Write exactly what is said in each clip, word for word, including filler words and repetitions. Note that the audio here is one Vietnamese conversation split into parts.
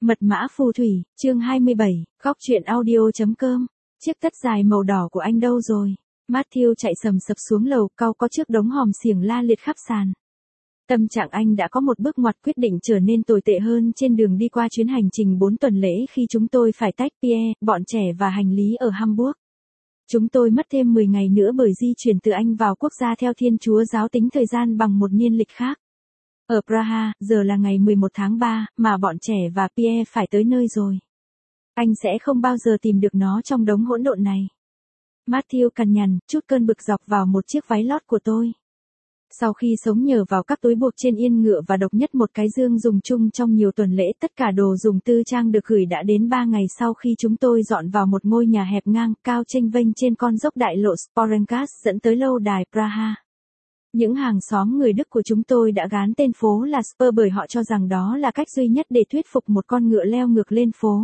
Mật mã phù thủy, chương hai mươi bảy, góc truyện audio.com. Chiếc tất dài màu đỏ của anh đâu rồi? Matthew chạy sầm sập xuống lầu, cau có chiếc đống hòm xiềng la liệt khắp sàn. Tâm trạng anh đã có một bước ngoặt quyết định trở nên tồi tệ hơn trên đường đi qua chuyến hành trình bốn tuần lễ khi chúng tôi phải tách Pierre, bọn trẻ và hành lý ở Hamburg. Chúng tôi mất thêm mười ngày nữa bởi di chuyển từ Anh vào quốc gia theo Thiên Chúa giáo tính thời gian bằng một niên lịch khác. Ở Praha, giờ là ngày mười một tháng ba, mà bọn trẻ và Pierre phải tới nơi rồi. Anh sẽ không bao giờ tìm được nó trong đống hỗn độn này. Matthew cằn nhằn, chút cơn bực dọc vào một chiếc váy lót của tôi. Sau khi sống nhờ vào các túi buộc trên yên ngựa và độc nhất một cái dương dùng chung trong nhiều tuần lễ, tất cả đồ dùng tư trang được gửi đã đến ba ngày sau khi chúng tôi dọn vào một ngôi nhà hẹp ngang, cao chênh vênh trên con dốc đại lộ Sporenkas dẫn tới lâu đài Praha. Những hàng xóm người Đức của chúng tôi đã gán tên phố là Spur bởi họ cho rằng đó là cách duy nhất để thuyết phục một con ngựa leo ngược lên phố.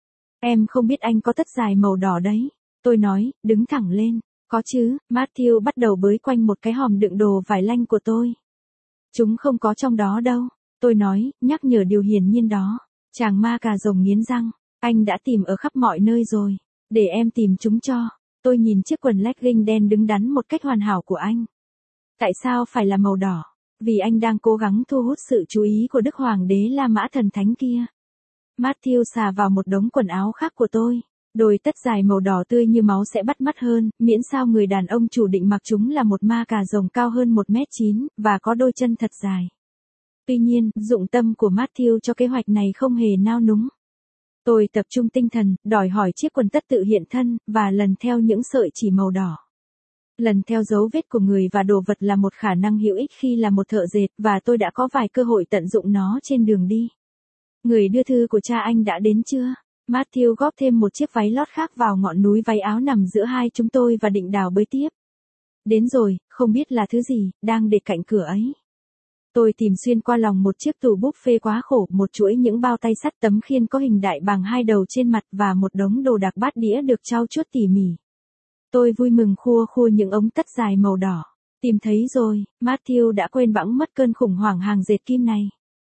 Em không biết anh có tất dài màu đỏ đấy. Tôi nói, đứng thẳng lên. Có chứ, Matthew bắt đầu bới quanh một cái hòm đựng đồ vải lanh của tôi. Chúng không có trong đó đâu. Tôi nói, nhắc nhở điều hiển nhiên đó. Chàng ma cà rồng nghiến răng. Anh đã tìm ở khắp mọi nơi rồi. Để em tìm chúng cho. Tôi nhìn chiếc quần legging đen đứng đắn một cách hoàn hảo của anh. Tại sao phải là màu đỏ? Vì anh đang cố gắng thu hút sự chú ý của Đức Hoàng đế La Mã thần thánh kia. Matthew xà vào một đống quần áo khác của tôi. Đôi tất dài màu đỏ tươi như máu sẽ bắt mắt hơn, miễn sao người đàn ông chủ định mặc chúng là một ma cà rồng cao hơn một mét chín, và có đôi chân thật dài. Tuy nhiên, dụng tâm của Matthew cho kế hoạch này không hề nao núng. Tôi tập trung tinh thần, đòi hỏi chiếc quần tất tự hiện thân, và lần theo những sợi chỉ màu đỏ. Lần theo dấu vết của người và đồ vật là một khả năng hữu ích khi là một thợ dệt, và tôi đã có vài cơ hội tận dụng nó trên đường đi. Người đưa thư của cha anh đã đến chưa? Matthew góp thêm một chiếc váy lót khác vào ngọn núi váy áo nằm giữa hai chúng tôi và định đào bới tiếp. Đến rồi, không biết là thứ gì, đang để cạnh cửa ấy. Tôi tìm xuyên qua lòng một chiếc tủ buffet quá khổ, một chuỗi những bao tay sắt tấm khiên có hình đại bàng hai đầu trên mặt và một đống đồ đạc bát đĩa được trau chuốt tỉ mỉ. Tôi vui mừng khua khua những ống tất dài màu đỏ. Tìm thấy rồi, Matthew đã quên bẵng mất cơn khủng hoảng hàng dệt kim này.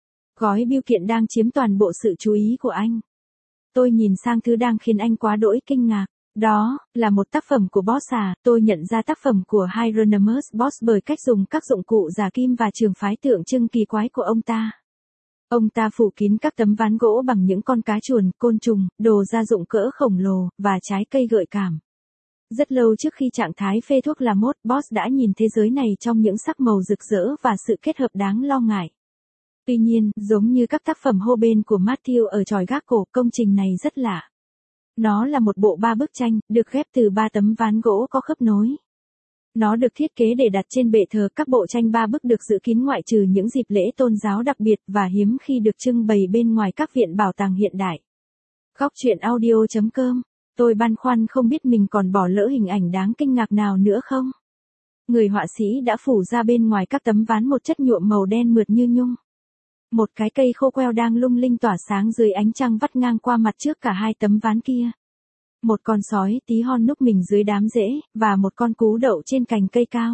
Gói bưu kiện đang chiếm toàn bộ sự chú ý của anh. Tôi nhìn sang thứ đang khiến anh quá đỗi kinh ngạc. Đó, là một tác phẩm của Boss à, tôi nhận ra tác phẩm của Hieronymus Boss bởi cách dùng các dụng cụ giả kim và trường phái tượng trưng kỳ quái của ông ta. Ông ta phủ kín các tấm ván gỗ bằng những con cá chuồn, côn trùng, đồ gia dụng cỡ khổng lồ, và trái cây gợi cảm. Rất lâu trước khi trạng thái phê thuốc là mốt, Boss đã nhìn thế giới này trong những sắc màu rực rỡ và sự kết hợp đáng lo ngại. Tuy nhiên, giống như các tác phẩm hô bên của Matthew ở chòi gác cổ, công trình này rất lạ. Nó là một bộ ba bức tranh, được ghép từ ba tấm ván gỗ có khớp nối. Nó được thiết kế để đặt trên bệ thờ, các bộ tranh ba bức được giữ kín ngoại trừ những dịp lễ tôn giáo đặc biệt và hiếm khi được trưng bày bên ngoài các viện bảo tàng hiện đại. Góc truyện audio.com. Tôi băn khoăn không biết mình còn bỏ lỡ hình ảnh đáng kinh ngạc nào nữa không? Người họa sĩ đã phủ ra bên ngoài các tấm ván một chất nhuộm màu đen mượt như nhung. Một cái cây khô queo đang lung linh tỏa sáng dưới ánh trăng vắt ngang qua mặt trước cả hai tấm ván kia. Một con sói tí hon núp mình dưới đám rễ, và một con cú đậu trên cành cây cao.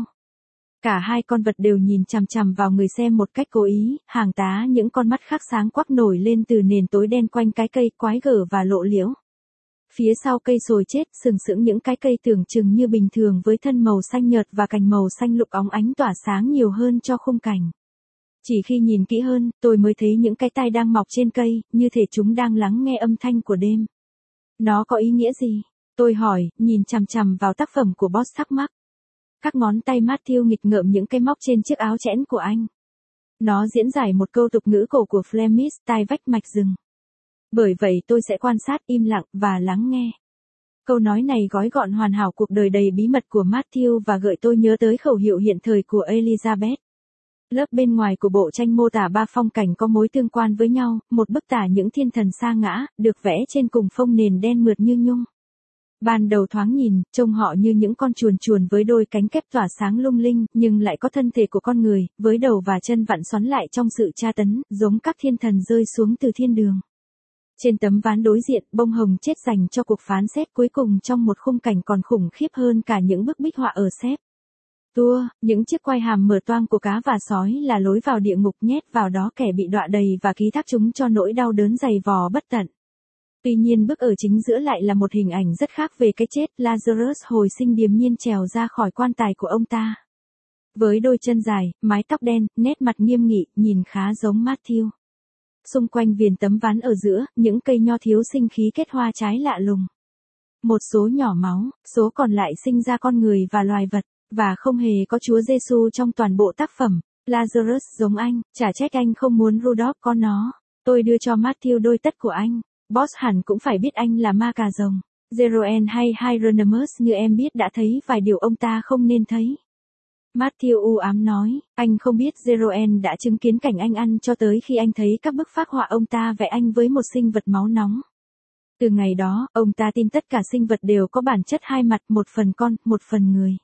Cả hai con vật đều nhìn chằm chằm vào người xem một cách cố ý, hàng tá những con mắt khác sáng quắc nổi lên từ nền tối đen quanh cái cây quái gở và lộ liễu. Phía sau cây sồi chết sừng sững những cái cây tưởng chừng như bình thường với thân màu xanh nhợt và cành màu xanh lục óng ánh tỏa sáng nhiều hơn cho khung cảnh. Chỉ khi nhìn kỹ hơn, tôi mới thấy những cái tai đang mọc trên cây, như thể chúng đang lắng nghe âm thanh của đêm. Nó có ý nghĩa gì? Tôi hỏi, nhìn chằm chằm vào tác phẩm của Boss thắc mắc. Các ngón tay Matthew nghịch ngợm những cái móc trên chiếc áo chẽn của anh. Nó diễn giải một câu tục ngữ cổ của Flemish, tai vách mạch rừng. Bởi vậy tôi sẽ quan sát im lặng và lắng nghe. Câu nói này gói gọn hoàn hảo cuộc đời đầy bí mật của Matthew và gợi tôi nhớ tới khẩu hiệu hiện thời của Elizabeth. Lớp bên ngoài của bộ tranh mô tả ba phong cảnh có mối tương quan với nhau, một bức tả những thiên thần sa ngã, được vẽ trên cùng phông nền đen mượt như nhung. Ban đầu thoáng nhìn, trông họ như những con chuồn chuồn với đôi cánh kép tỏa sáng lung linh, nhưng lại có thân thể của con người, với đầu và chân vặn xoắn lại trong sự tra tấn, giống các thiên thần rơi xuống từ thiên đường. Trên tấm ván đối diện, bông hồng chết dành cho cuộc phán xét cuối cùng trong một khung cảnh còn khủng khiếp hơn cả những bức bích họa ở xếp. Tour, những chiếc quai hàm mở toang của cá và sói là lối vào địa ngục, nhét vào đó kẻ bị đọa đầy và ký thác chúng cho nỗi đau đớn dày vò bất tận. Tuy nhiên bức ở chính giữa lại là một hình ảnh rất khác về cái chết. Lazarus hồi sinh điềm nhiên trèo ra khỏi quan tài của ông ta. Với đôi chân dài, mái tóc đen, nét mặt nghiêm nghị, nhìn khá giống Matthew. Xung quanh viền tấm ván ở giữa, những cây nho thiếu sinh khí kết hoa trái lạ lùng. Một số nhỏ máu, số còn lại sinh ra con người và loài vật, và không hề có Chúa Giêsu trong toàn bộ tác phẩm. Lazarus giống anh, chả trách anh không muốn Rudolph có nó. Tôi đưa cho Matthew đôi tất của anh. Boss hẳn cũng phải biết anh là ma cà rồng. Jeroen hay Hieronymus như em biết đã thấy vài điều ông ta không nên thấy. Matthew u ám nói, anh không biết Jeroen đã chứng kiến cảnh anh ăn cho tới khi anh thấy các bức phác họa ông ta vẽ anh với một sinh vật máu nóng. Từ ngày đó, ông ta tin tất cả sinh vật đều có bản chất hai mặt, một phần con, một phần người.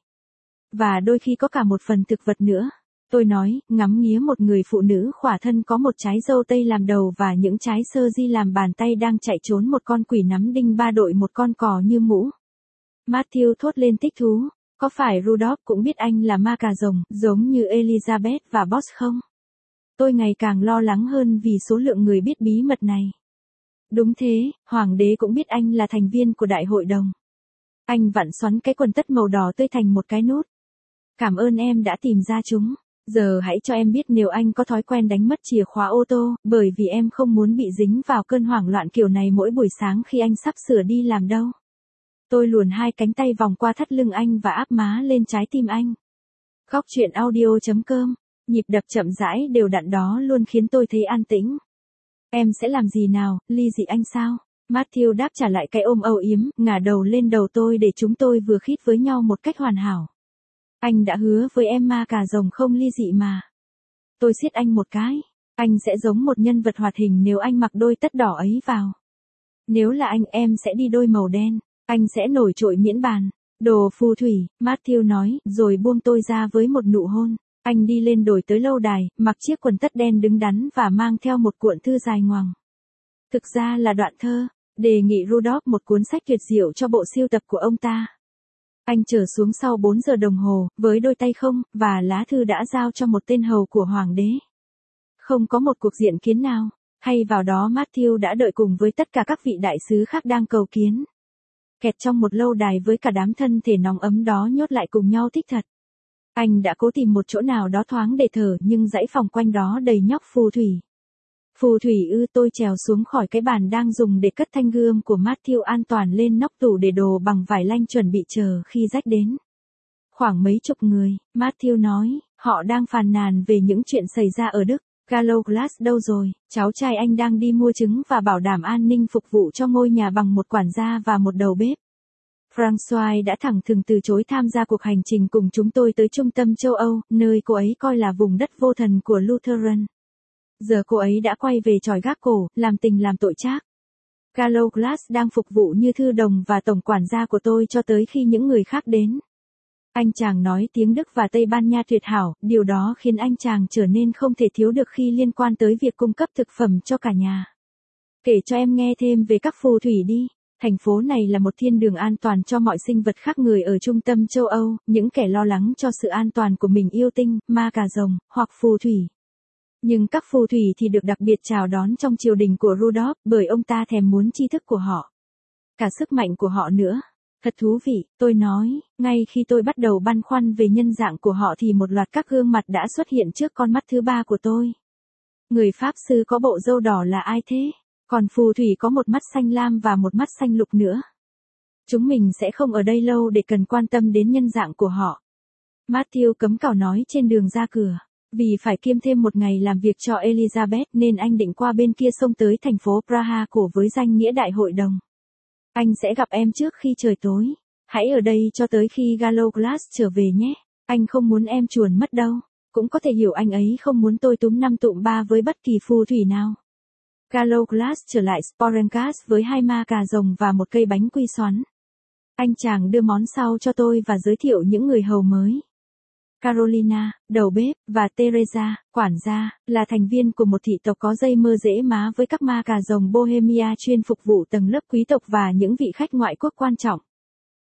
Và đôi khi có cả một phần thực vật nữa. Tôi nói, ngắm nghía một người phụ nữ khỏa thân có một trái dâu tây làm đầu và những trái sơ di làm bàn tay đang chạy trốn một con quỷ nắm đinh ba đội một con cò như mũ. Matthew thốt lên thích thú, có phải Rudolph cũng biết anh là ma cà rồng, giống như Elizabeth và Boss không? Tôi ngày càng lo lắng hơn vì số lượng người biết bí mật này. Đúng thế, Hoàng đế cũng biết anh là thành viên của đại hội đồng. Anh vặn xoắn cái quần tất màu đỏ tươi thành một cái nút. Cảm ơn em đã tìm ra chúng. Giờ hãy cho em biết nếu anh có thói quen đánh mất chìa khóa ô tô, bởi vì em không muốn bị dính vào cơn hoảng loạn kiểu này mỗi buổi sáng khi anh sắp sửa đi làm đâu. Tôi luồn hai cánh tay vòng qua thắt lưng anh và áp má lên trái tim anh. Góc truyện audio chấm com, nhịp đập chậm rãi đều đặn đó luôn khiến tôi thấy an tĩnh. Em sẽ làm gì nào, ly dị anh sao? Matthew đáp trả lại cái ôm âu yếm, ngả đầu lên đầu tôi để chúng tôi vừa khít với nhau một cách hoàn hảo. Anh đã hứa với em ma cà rồng không ly dị mà. Tôi siết anh một cái. Anh sẽ giống một nhân vật hoạt hình nếu anh mặc đôi tất đỏ ấy vào. Nếu là anh, em sẽ đi đôi màu đen. Anh sẽ nổi trội miễn bàn. Đồ phù thủy, Matthew nói, rồi buông tôi ra với một nụ hôn. Anh đi lên đồi tới lâu đài, mặc chiếc quần tất đen đứng đắn và mang theo một cuộn thư dài ngoằng. Thực ra là đoạn thơ, đề nghị Rudolph một cuốn sách tuyệt diệu cho bộ sưu tập của ông ta. Anh trở xuống sau bốn giờ đồng hồ, với đôi tay không, và lá thư đã giao cho một tên hầu của hoàng đế. Không có một cuộc diện kiến nào, hay vào đó Matthew đã đợi cùng với tất cả các vị đại sứ khác đang cầu kiến. Kẹt trong một lâu đài với cả đám thân thể nóng ấm đó nhốt lại cùng nhau thích thật. Anh đã cố tìm một chỗ nào đó thoáng để thở nhưng dãy phòng quanh đó đầy nhóc phù thủy. Phù thủy ư? Tôi trèo xuống khỏi cái bàn đang dùng để cất thanh gươm của Matthew an toàn lên nóc tủ để đồ bằng vải lanh chuẩn bị chờ khi rách đến. Khoảng mấy chục người, Matthew nói, họ đang phàn nàn về những chuyện xảy ra ở Đức. Gallowglass đâu rồi? Cháu trai anh đang đi mua trứng và bảo đảm an ninh phục vụ cho ngôi nhà bằng một quản gia và một đầu bếp. François đã thẳng thừng từ chối tham gia cuộc hành trình cùng chúng tôi tới trung tâm châu Âu, nơi cô ấy coi là vùng đất vô thần của Lutheran. Giờ cô ấy đã quay về tròi gác cổ, làm tình làm tội trác. Gallowglass đang phục vụ như thư đồng và tổng quản gia của tôi cho tới khi những người khác đến. Anh chàng nói tiếng Đức và Tây Ban Nha tuyệt hảo, điều đó khiến anh chàng trở nên không thể thiếu được khi liên quan tới việc cung cấp thực phẩm cho cả nhà. Kể cho em nghe thêm về các phù thủy đi. Thành phố này là một thiên đường an toàn cho mọi sinh vật khác người ở trung tâm châu Âu, những kẻ lo lắng cho sự an toàn của mình yêu tinh, ma cà rồng, hoặc phù thủy. Nhưng các phù thủy thì được đặc biệt chào đón trong triều đình của Rudolph bởi ông ta thèm muốn tri thức của họ. Cả sức mạnh của họ nữa. Thật thú vị, tôi nói, ngay khi tôi bắt đầu băn khoăn về nhân dạng của họ thì một loạt các gương mặt đã xuất hiện trước con mắt thứ ba của tôi. Người Pháp sư có bộ râu đỏ là ai thế? Còn phù thủy có một mắt xanh lam và một mắt xanh lục nữa. Chúng mình sẽ không ở đây lâu để cần quan tâm đến nhân dạng của họ. Matthew cấm cào nói trên đường ra cửa. Vì phải kiêm thêm một ngày làm việc cho Elizabeth nên anh định qua bên kia sông tới thành phố Praha cổ với danh nghĩa đại hội đồng. Anh sẽ gặp em trước khi trời tối. Hãy ở đây cho tới khi Gallowglass trở về nhé. Anh không muốn em chuồn mất đâu. Cũng có thể hiểu anh ấy không muốn tôi túm năm tụm ba với bất kỳ phù thủy nào. Gallowglass trở lại Sporencast với hai ma cà rồng và một cây bánh quy xoắn. Anh chàng đưa món sau cho tôi và giới thiệu những người hầu mới. Carolina, đầu bếp, và Teresa, quản gia, là thành viên của một thị tộc có dây mơ dễ má với các ma cà rồng Bohemia chuyên phục vụ tầng lớp quý tộc và những vị khách ngoại quốc quan trọng.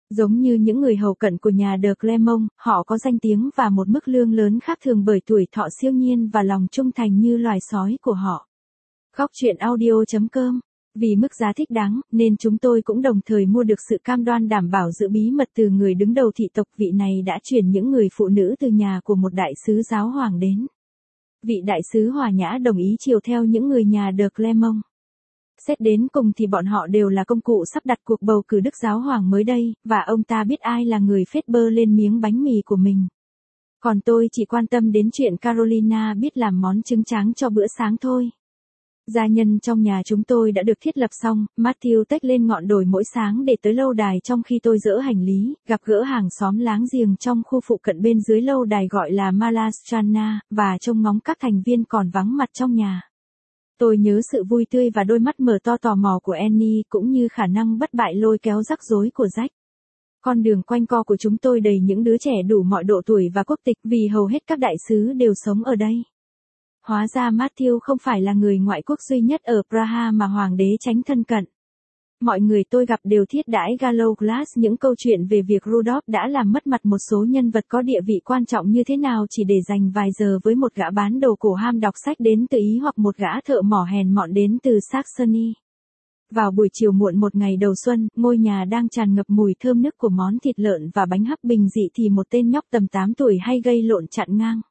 Giống như những người hầu cận của nhà de Clermont, họ có danh tiếng và một mức lương lớn khác thường bởi tuổi thọ siêu nhiên và lòng trung thành như loài sói của họ. Góc truyện audio chấm com. Vì mức giá thích đáng, nên chúng tôi cũng đồng thời mua được sự cam đoan đảm bảo giữ bí mật từ người đứng đầu thị tộc. Vị này đã chuyển những người phụ nữ từ nhà của một đại sứ giáo hoàng đến. Vị đại sứ hòa nhã đồng ý chiều theo những người nhà de Clermont. Xét đến cùng thì bọn họ đều là công cụ sắp đặt cuộc bầu cử đức giáo hoàng mới đây, và ông ta biết ai là người phết bơ lên miếng bánh mì của mình. Còn tôi chỉ quan tâm đến chuyện Carolina biết làm món trứng tráng cho bữa sáng thôi. Gia nhân trong nhà chúng tôi đã được thiết lập xong, Matthew tách lên ngọn đồi mỗi sáng để tới lâu đài trong khi tôi dỡ hành lý, gặp gỡ hàng xóm láng giềng trong khu phụ cận bên dưới lâu đài gọi là Malastrana, và trông ngóng các thành viên còn vắng mặt trong nhà. Tôi nhớ sự vui tươi và đôi mắt mở to tò mò của Annie cũng như khả năng bất bại lôi kéo rắc rối của Jack. Con đường quanh co của chúng tôi đầy những đứa trẻ đủ mọi độ tuổi và quốc tịch vì hầu hết các đại sứ đều sống ở đây. Hóa ra Matthew không phải là người ngoại quốc duy nhất ở Praha mà hoàng đế tránh thân cận. Mọi người tôi gặp đều thiết đãi Gallowglass những câu chuyện về việc Rudolph đã làm mất mặt một số nhân vật có địa vị quan trọng như thế nào chỉ để dành vài giờ với một gã bán đồ cổ ham đọc sách đến từ Ý hoặc một gã thợ mỏ hèn mọn đến từ Saxony. Vào buổi chiều muộn một ngày đầu xuân, ngôi nhà đang tràn ngập mùi thơm nức của món thịt lợn và bánh hấp bình dị thì một tên nhóc tầm tám tuổi hay gây lộn chặn ngang.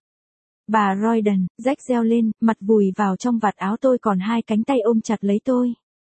Bà Royden, Jack reo lên, mặt vùi vào trong vạt áo tôi còn hai cánh tay ôm chặt lấy tôi.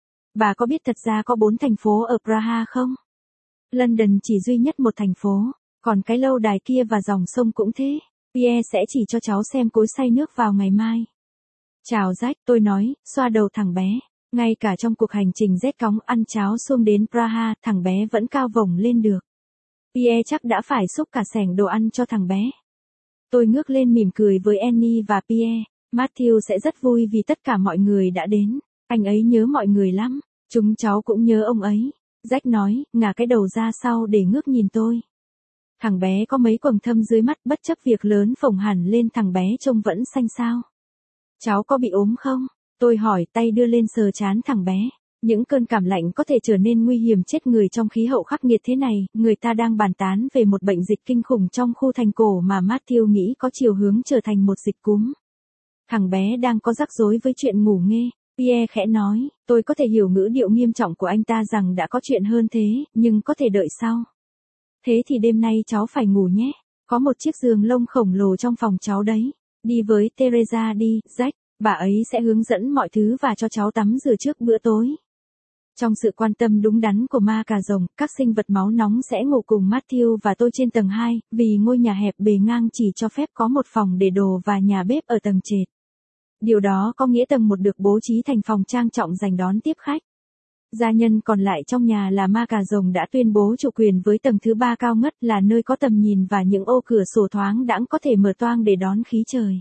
Bà có biết thật ra có bốn thành phố ở Praha không? London chỉ duy nhất một thành phố, còn cái lâu đài kia và dòng sông cũng thế. Pierre sẽ chỉ cho cháu xem cối xay nước vào ngày mai. Chào Jack, tôi nói, xoa đầu thằng bé. Ngay cả trong cuộc hành trình rét cóng ăn cháo xuông đến Praha, thằng bé vẫn cao vổng lên được. Pierre chắc đã phải xúc cả xẻng đồ ăn cho thằng bé. Tôi ngước lên mỉm cười với Annie và Pierre. Matthew sẽ rất vui vì tất cả mọi người đã đến. Anh ấy nhớ mọi người lắm. Chúng cháu cũng nhớ ông ấy. Jack nói, ngả cái đầu ra sau để ngước nhìn tôi. Thằng bé có mấy quầng thâm dưới mắt bất chấp việc lớn phồng hẳn lên thằng bé trông vẫn xanh xao. Cháu có bị ốm không? Tôi hỏi tay đưa lên sờ trán thằng bé. Những cơn cảm lạnh có thể trở nên nguy hiểm chết người trong khí hậu khắc nghiệt thế này. Người ta đang bàn tán về một bệnh dịch kinh khủng trong khu thành cổ mà Matthew nghĩ có chiều hướng trở thành một dịch cúm. Thằng bé đang có rắc rối với chuyện ngủ nghê. Pierre khẽ nói, tôi có thể hiểu ngữ điệu nghiêm trọng của anh ta rằng đã có chuyện hơn thế, nhưng có thể đợi sau. Thế thì đêm nay cháu phải ngủ nhé. Có một chiếc giường lông khổng lồ trong phòng cháu đấy. Đi với Teresa đi, Jack. Bà ấy sẽ hướng dẫn mọi thứ và cho cháu tắm rửa trước bữa tối. Trong sự quan tâm đúng đắn của ma cà rồng, các sinh vật máu nóng sẽ ngủ cùng Matthew và tôi trên tầng hai, vì ngôi nhà hẹp bề ngang chỉ cho phép có một phòng để đồ và nhà bếp ở tầng trệt. Điều đó có nghĩa tầng một được bố trí thành phòng trang trọng dành đón tiếp khách. Gia nhân còn lại trong nhà là ma cà rồng đã tuyên bố chủ quyền với tầng thứ ba cao ngất là nơi có tầm nhìn và những ô cửa sổ thoáng đãng có thể mở toang để đón khí trời.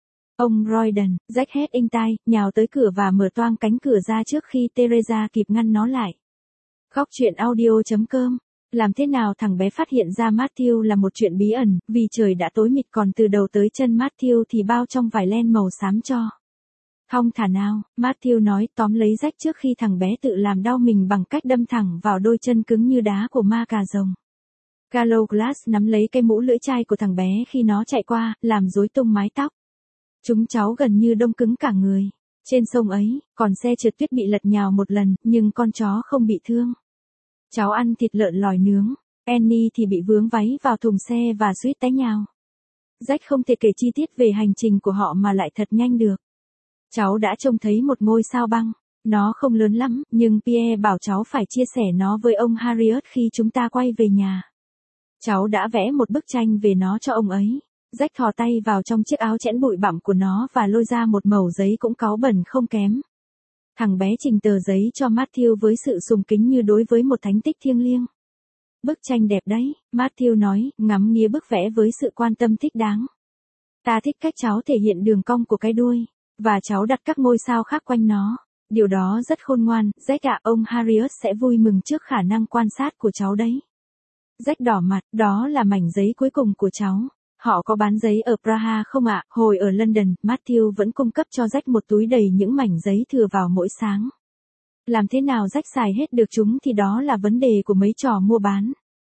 Ông Royden, Jack hét inh tai, nhào tới cửa và mở toang cánh cửa ra trước khi Teresa kịp ngăn nó lại. Góc truyện audio chấm com. Làm thế nào thằng bé phát hiện ra Matthew là một chuyện bí ẩn, vì trời đã tối mịt còn từ đầu tới chân Matthew thì bao trong vải len màu xám cho. Thong thả nào, Matthew nói tóm lấy Jack trước khi thằng bé tự làm đau mình bằng cách đâm thẳng vào đôi chân cứng như đá của ma cà rồng. Gallowglass nắm lấy cái mũ lưỡi chai của thằng bé khi nó chạy qua, làm rối tung mái tóc. Chúng cháu gần như đông cứng cả người. Trên sông ấy, còn xe trượt tuyết bị lật nhào một lần, nhưng con chó không bị thương. Cháu ăn thịt lợn lòi nướng. Annie thì bị vướng váy vào thùng xe và suýt té nhào. Jack không thể kể chi tiết về hành trình của họ mà lại thật nhanh được. Cháu đã trông thấy một ngôi sao băng. Nó không lớn lắm, nhưng Pierre bảo cháu phải chia sẻ nó với ông Harriet khi chúng ta quay về nhà. Cháu đã vẽ một bức tranh về nó cho ông ấy. Jack thò tay vào trong chiếc áo chẽn bụi bặm của nó và lôi ra một mẩu giấy cũng cáu bẩn không kém. Thằng bé trình tờ giấy cho Matthew với sự sùng kính như đối với một thánh tích thiêng liêng. Bức tranh đẹp đấy, Matthew nói, ngắm nghía bức vẽ với sự quan tâm thích đáng. Ta thích cách cháu thể hiện đường cong của cái đuôi, và cháu đặt các ngôi sao khác quanh nó. Điều đó rất khôn ngoan, Jack ạ, ông Harriet sẽ vui mừng trước khả năng quan sát của cháu đấy. Jack đỏ mặt, đó là mảnh giấy cuối cùng của cháu. Họ có bán giấy ở Praha không ạ? Hồi ở London, Matthew vẫn cung cấp cho Jack một túi đầy những mảnh giấy thừa vào mỗi sáng. Làm thế nào Jack xài hết được chúng thì đó là vấn đề của mấy trò mua bán.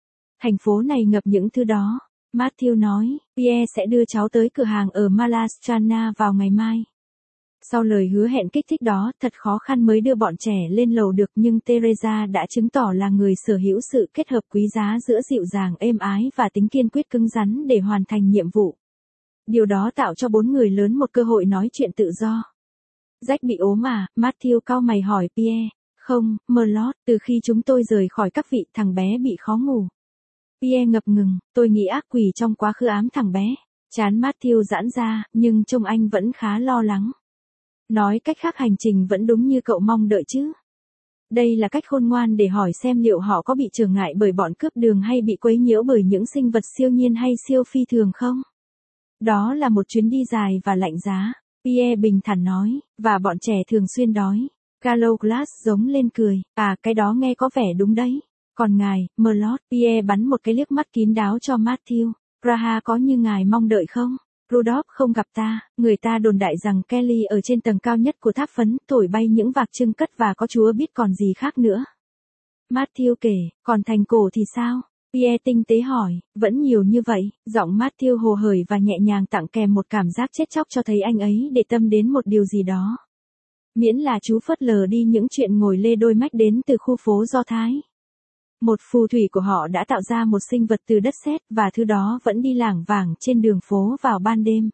Thành phố này ngập những thứ đó. Matthew nói, Pierre sẽ đưa cháu tới cửa hàng ở Malastrana vào ngày mai. Sau lời hứa hẹn kích thích đó, thật khó khăn mới đưa bọn trẻ lên lầu được, nhưng Teresa đã chứng tỏ là người sở hữu sự kết hợp quý giá giữa dịu dàng êm ái và tính kiên quyết cứng rắn để hoàn thành nhiệm vụ. Điều đó tạo cho bốn người lớn một cơ hội nói chuyện tự do. Jack bị ốm à? Matthew cau mày hỏi Pierre. Không, Merlot, từ khi chúng tôi rời khỏi các vị, thằng bé bị khó ngủ. Pierre ngập ngừng, tôi nghĩ ác quỷ trong quá khứ ám thằng bé. Trán Matthew giãn ra, nhưng trông anh vẫn khá lo lắng. Nói cách khác, hành trình vẫn đúng như cậu mong đợi chứ. Đây là cách khôn ngoan để hỏi xem liệu họ có bị trở ngại bởi bọn cướp đường hay bị quấy nhiễu bởi những sinh vật siêu nhiên hay siêu phi thường không? Đó là một chuyến đi dài và lạnh giá, Pierre bình thản nói, và bọn trẻ thường xuyên đói. Carlos giống lên cười, à cái đó nghe có vẻ đúng đấy. Còn ngài, Merlot, Pierre bắn một cái liếc mắt kín đáo cho Matthew. Praha có như ngài mong đợi không? Rudolph không gặp ta, người ta đồn đại rằng Kelly ở trên tầng cao nhất của tháp phấn, thổi bay những vạc trưng cất và có chúa biết còn gì khác nữa. Matthew kể, còn thành cổ thì sao? Pierre tinh tế hỏi, vẫn nhiều như vậy. Giọng Matthew hồ hởi và nhẹ nhàng tặng kèm một cảm giác chết chóc cho thấy anh ấy để tâm đến một điều gì đó. Miễn là chú phớt lờ đi những chuyện ngồi lê đôi mách đến từ khu phố Do Thái. Một phù thủy của họ đã tạo ra một sinh vật từ đất sét, và thứ đó vẫn đi lảng vảng trên đường phố vào ban đêm.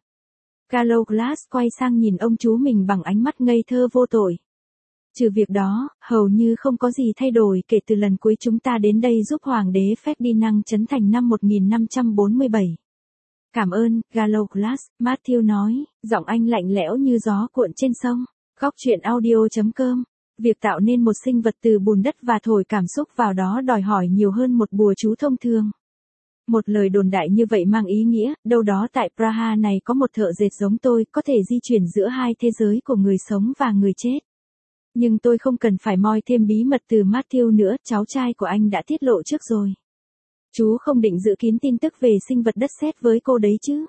Carlos quay sang nhìn ông chú mình bằng ánh mắt ngây thơ vô tội. Trừ việc đó, hầu như không có gì thay đổi kể từ lần cuối chúng ta đến đây giúp Hoàng đế Ferdinand trấn thành năm một nghìn năm trăm bốn mươi bảy. Cảm ơn, Carlos, Matthew nói, giọng anh lạnh lẽo như gió cuộn trên sông. Góc truyện audio chấm com. Việc tạo nên một sinh vật từ bùn đất và thổi cảm xúc vào đó đòi hỏi nhiều hơn một bùa chú thông thường. Một lời đồn đại như vậy mang ý nghĩa, đâu đó tại Praha này có một thợ dệt giống tôi, có thể di chuyển giữa hai thế giới của người sống và người chết. Nhưng tôi không cần phải moi thêm bí mật từ Matthew nữa, cháu trai của anh đã tiết lộ trước rồi. Chú không định giữ kín tin tức về sinh vật đất sét với cô đấy chứ?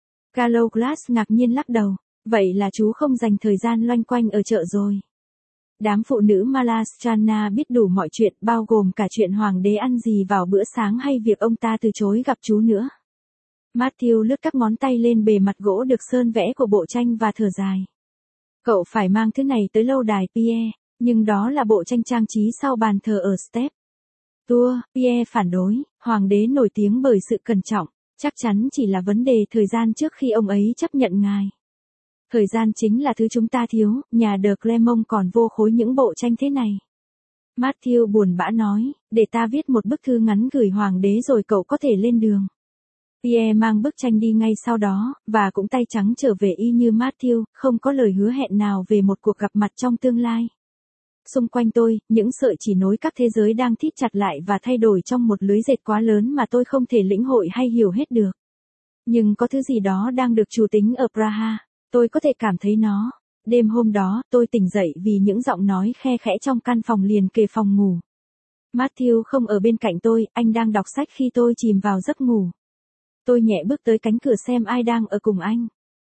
Carlos ngạc nhiên lắc đầu, vậy là chú không dành thời gian loanh quanh ở chợ rồi. Đám phụ nữ Malastrana biết đủ mọi chuyện, bao gồm cả chuyện hoàng đế ăn gì vào bữa sáng hay việc ông ta từ chối gặp chú nữa. Matthew lướt các ngón tay lên bề mặt gỗ được sơn vẽ của bộ tranh và thở dài. Cậu phải mang thứ này tới lâu đài Pierre, nhưng đó là bộ tranh trang trí sau bàn thờ ở Step Tour. Pierre phản đối, hoàng đế nổi tiếng bởi sự cẩn trọng, chắc chắn chỉ là vấn đề thời gian trước khi ông ấy chấp nhận ngài. Thời gian chính là thứ chúng ta thiếu, nhà de Clermont còn vô khối những bộ tranh thế này. Matthew buồn bã nói, để ta viết một bức thư ngắn gửi hoàng đế rồi cậu có thể lên đường. Pierre mang bức tranh đi ngay sau đó, và cũng tay trắng trở về y như Matthew, không có lời hứa hẹn nào về một cuộc gặp mặt trong tương lai. Xung quanh tôi, những sợi chỉ nối các thế giới đang thít chặt lại và thay đổi trong một lưới dệt quá lớn mà tôi không thể lĩnh hội hay hiểu hết được. Nhưng có thứ gì đó đang được chủ tính ở Praha. Tôi có thể cảm thấy nó. Đêm hôm đó, tôi tỉnh dậy vì những giọng nói khe khẽ trong căn phòng liền kề phòng ngủ. Matthew không ở bên cạnh tôi, anh đang đọc sách khi tôi chìm vào giấc ngủ. Tôi nhẹ bước tới cánh cửa xem ai đang ở cùng anh.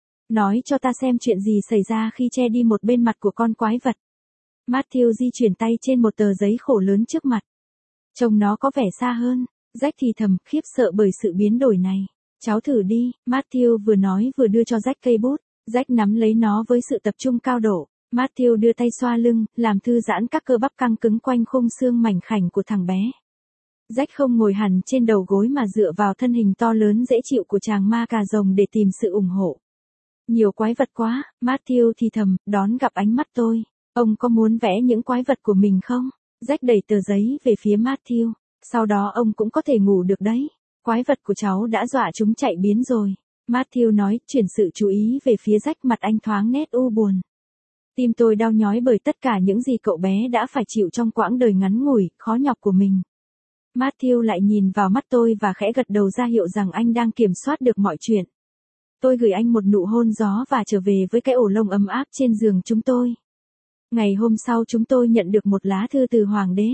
Nói cho ta xem chuyện gì xảy ra khi che đi một bên mặt của con quái vật. Matthew di chuyển tay trên một tờ giấy khổ lớn trước mặt. Trông nó có vẻ xa hơn. Jack thì thầm, khiếp sợ bởi sự biến đổi này. Cháu thử đi, Matthew vừa nói vừa đưa cho Jack cây bút. Jack nắm lấy nó với sự tập trung cao độ. Matthew đưa tay xoa lưng, làm thư giãn các cơ bắp căng cứng quanh khung xương mảnh khảnh của thằng bé. Jack không ngồi hẳn trên đầu gối mà dựa vào thân hình to lớn dễ chịu của chàng ma cà rồng để tìm sự ủng hộ. Nhiều quái vật quá, Matthew thì thầm, đón gặp ánh mắt tôi. Ông có muốn vẽ những quái vật của mình không? Jack đẩy tờ giấy về phía Matthew. Sau đó ông cũng có thể ngủ được đấy. Quái vật của cháu đã dọa chúng chạy biến rồi. Matthew nói, chuyển sự chú ý về phía Jack, mặt anh thoáng nét u buồn. Tim tôi đau nhói bởi tất cả những gì cậu bé đã phải chịu trong quãng đời ngắn ngủi, khó nhọc của mình. Matthew lại nhìn vào mắt tôi và khẽ gật đầu ra hiệu rằng anh đang kiểm soát được mọi chuyện. Tôi gửi anh một nụ hôn gió và trở về với cái ổ lông ấm áp trên giường chúng tôi. Ngày hôm sau chúng tôi nhận được một lá thư từ hoàng đế.